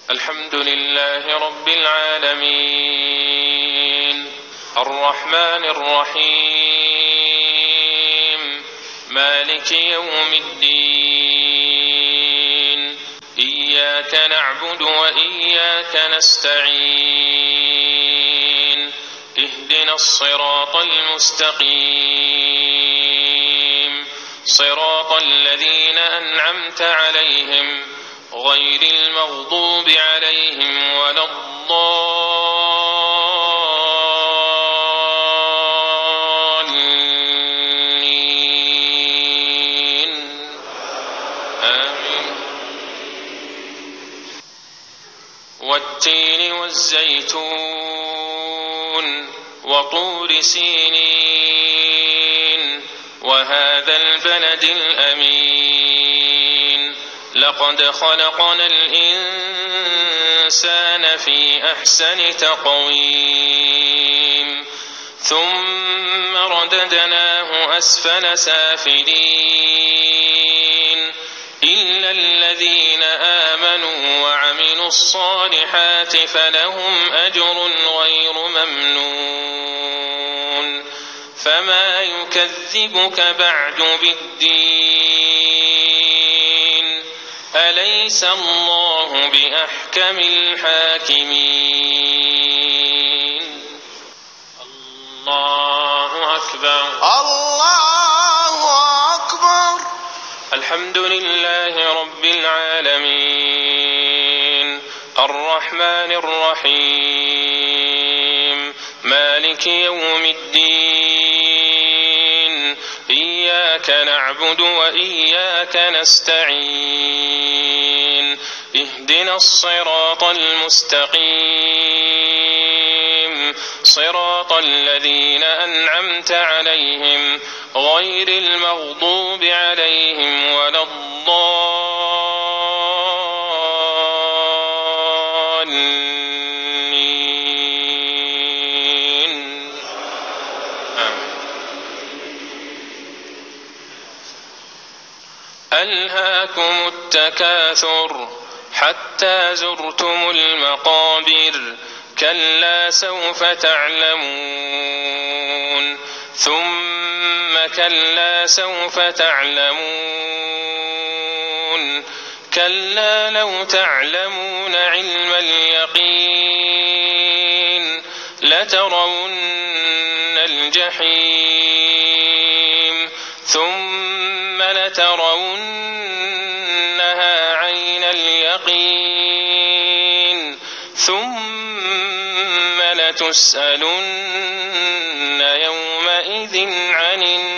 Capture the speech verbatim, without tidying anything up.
الحمد لله رب العالمين الرحمن الرحيم مالك يوم الدين إياك نعبد وإياك نستعين اهدنا الصراط المستقيم صراط الذين أنعمت عليهم غير المغضوب عليهم ولا الضالين آمين. والتين والزيتون وطور سينين وهذا البلد الأمين لقد خلقنا الإنسان في أحسن تقويم ثم رددناه أسفل سافلين إلا الذين آمنوا وعملوا الصالحات فلهم أجر غير ممنون فما يكذبك بعد بالدين أليس الله بأحكم الحاكمين الله أكبر الله أكبر. الحمد لله رب العالمين الرحمن الرحيم مالك يوم الدين إياك نعبد وإياك نستعين اهدنا الصراط المستقيم صراط الذين أنعمت عليهم غير المغضوب عليهم ولا الضالين آمين. ألهاكم التكاثر حتى زرتم المقابر كلا سوف تعلمون ثم كلا سوف تعلمون كلا لو تعلمون علم اليقين لترون الجحيم ثم لترونها عين اليقين ثم لتسألن يومئذ عن النعيم.